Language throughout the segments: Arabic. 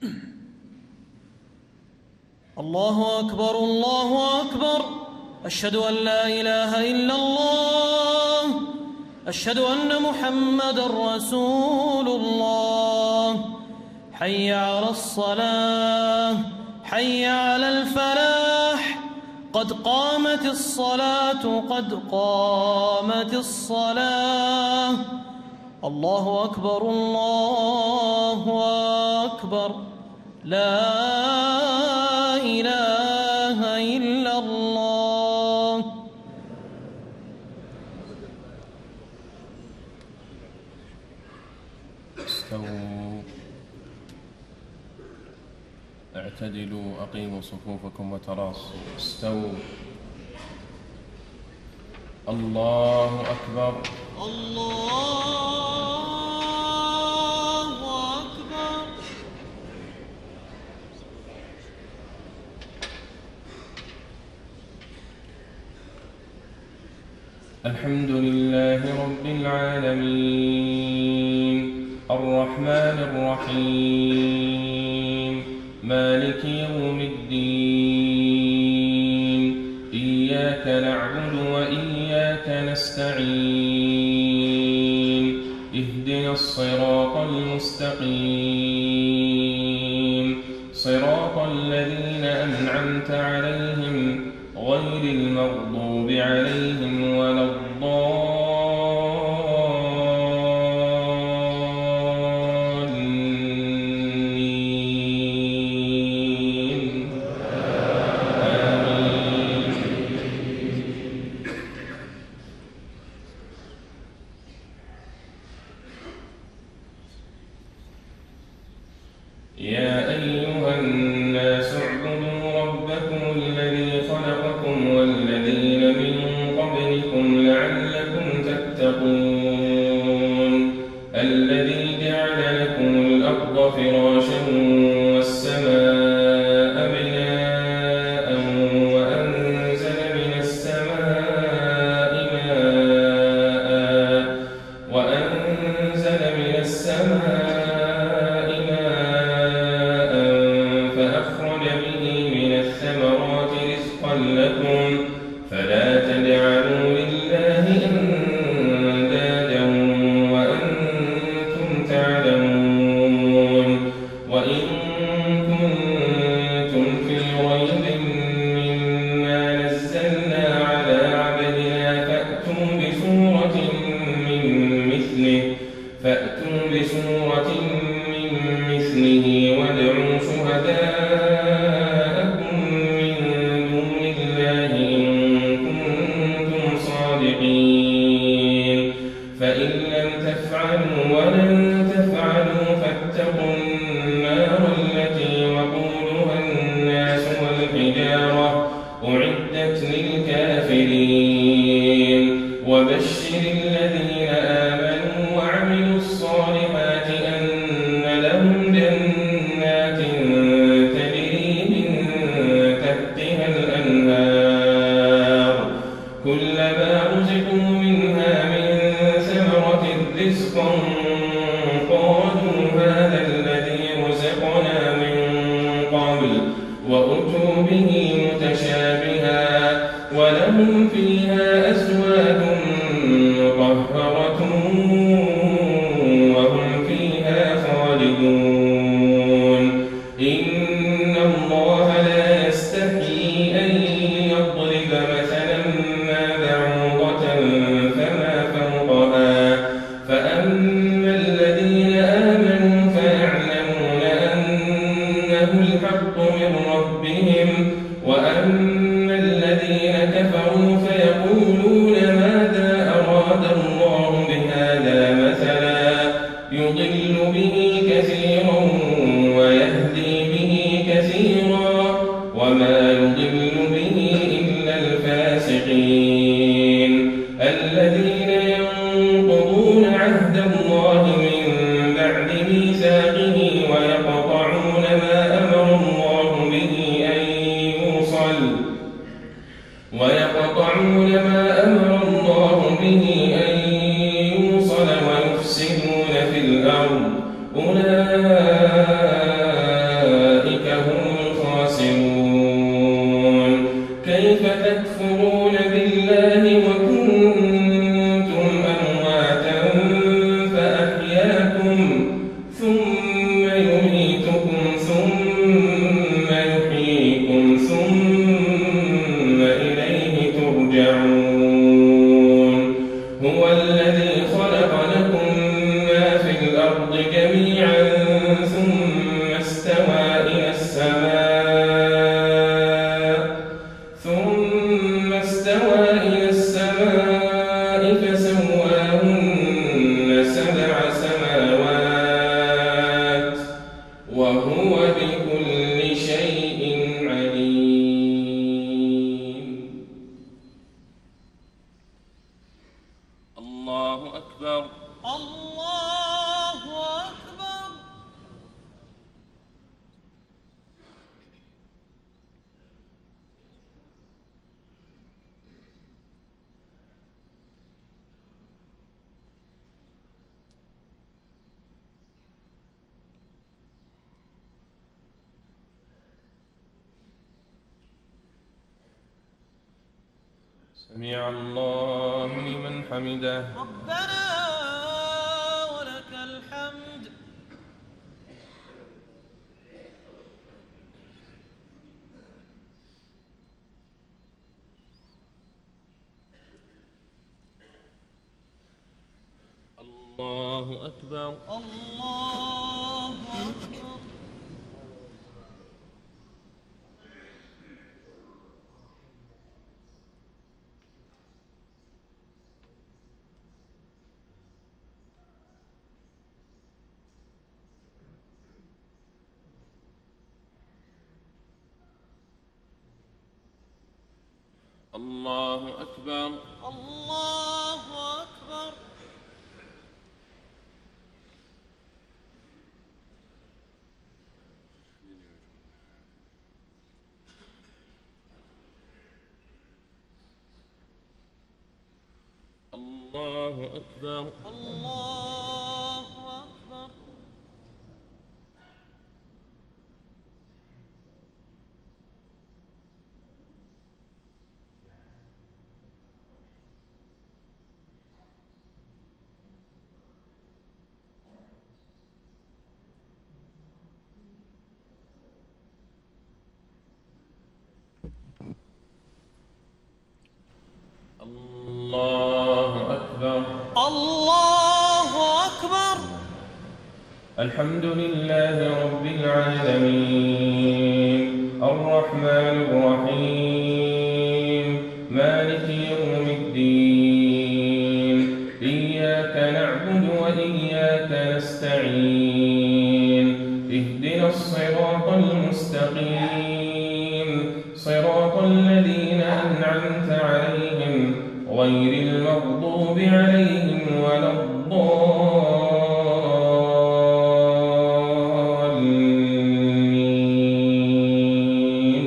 الله أكبر الله أكبر. أشهد أن لا إله إلا الله. أشهد أن محمدًا رسول الله. حي على الصلاة، حي على الفلاح، قد قامت الصلاة، قد قامت الصلاة. الله أكبر الله أكبر. لا إله إلا الله. استووا، اعتدلوا، أقيموا صفوفكم وتراصوا. استووا. الله أكبر. الله أكبر. الحمد لله رب العالمين، الرحمن الرحيم، مالك يوم الدين. إياك نعبد وإياك نستعين. اهدنا الصراط المستقيم، صراط الذين أنعمت عليهم غير المغضوب عليهم ولا الضالين. آمين. يا أيها الناس اعبدوا ربكم الذي خلقكم والذين من قبلكم لعلكم تتقون. الذي جعل لكم الأرض فراشا والسماء بناء وأنزل من السماء فأخرج به من الثمرات رزقا لكم فلا تجعلوا لله أندادا وأنتم تعلمون. وإن كنتم في ريب مما نزلنا على عبدنا فأتوا بسورة من مثله وادعوا شهداءكم من دون الله إن كنتم صادقين. فإن لم تفعلوا ولن تفعلوا فاتقوا النار التي وقودها الناس والحجارة أعدت للكافرين. وبشر الذين آمنوا وعملوا الصالحات أن لهم جنات تجري من تحتها الأنهار كلما رزقوا منها من ثمرة رزقا قالوا هذا الذي رزقنا من قبل وأتوا به متشابها ولهم فيها أزواج مطهرة وهم فيها خالدون. إن الله لا يستحيي أن يضرب مثلا ما بعوضة فما فوقها فأما الذين آمنوا فيعلمون أنه الحق من ربهم وأما الذين كفروا فيقولون ماذا أراد الله بهذا مثلا يضل به كثيرا ويهدي به كثيرا وما يضل به إلا الفاسقين الذين ينقضون عهد الله من بعد ميثاقه ويقطعون ما أمر الله به أن يوصل ويفسدون في الأرض أولئك جميعا ثم استوى إلى السماء فسواهن سبع سماوات وهو بكل شيء عليم. الله أكبر. الله أكبر. سمع الله لمن حمده. ربنا ولك الحمد. الله أكبر. الله أكبر. الله أكبر. الله أكبر. الله أكبر. الله أكبر. الله أكبر. الله أكبر. الحمد لله رب العالمين الرحمن الرحيم مالك يوم الدين إياك نعبد وإياك نستعين اهدنا الصراط المستقيم صراط الذين أنعمت عليهم غير المغضوب عليهم ولا الضالين.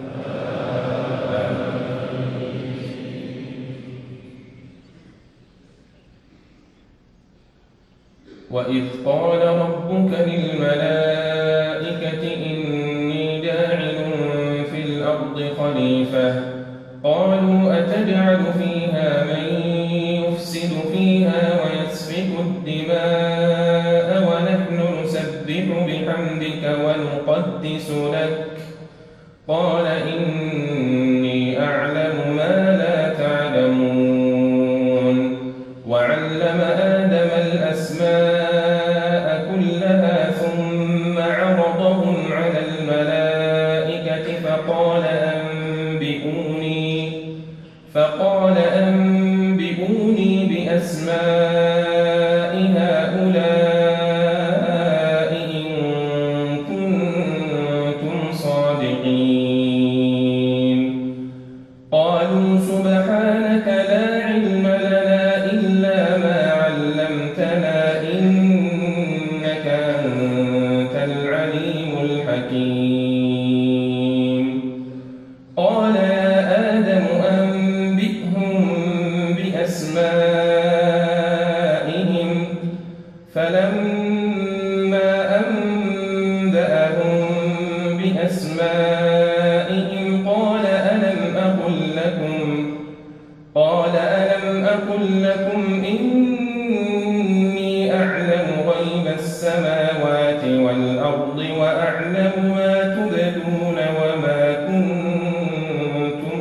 وإذ قال ربك للملائكة إني جاعل في الأرض خليفة قالوا أتجعل فيها من يفسد فيها ويسفك الدماء ونحن نسبح بحمدك ونقدس لك قال إني أعلم ما لا تعلمون. وعلم آدم الأسماء كلها ثم عرضهم على الملائكة فقال أنبئوني بأسماء هؤلاء إن كنتم صادقين. قالوا سبحانك لا علم لنا إلا ما علمتنا إنك أنت العليم الحكيم. قال يا آدم أنبئهم بأسمائهم فلما أنبأهم بأسمائهم قال ألم أقل لكم إني أعلم غيب السماوات والأرض وأعلم ما تبدون وما كنتم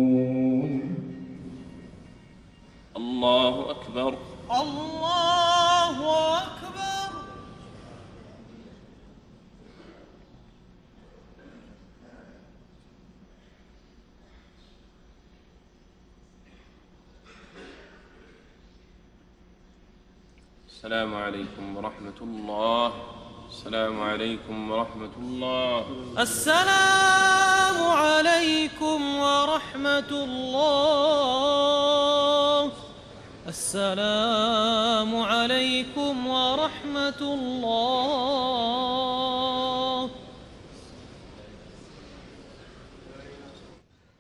تكتمون. الله أكبر. الله السلام عليكم ورحمة الله. السلام عليكم ورحمة الله. السلام عليكم ورحمة الله. السلام عليكم ورحمة الله.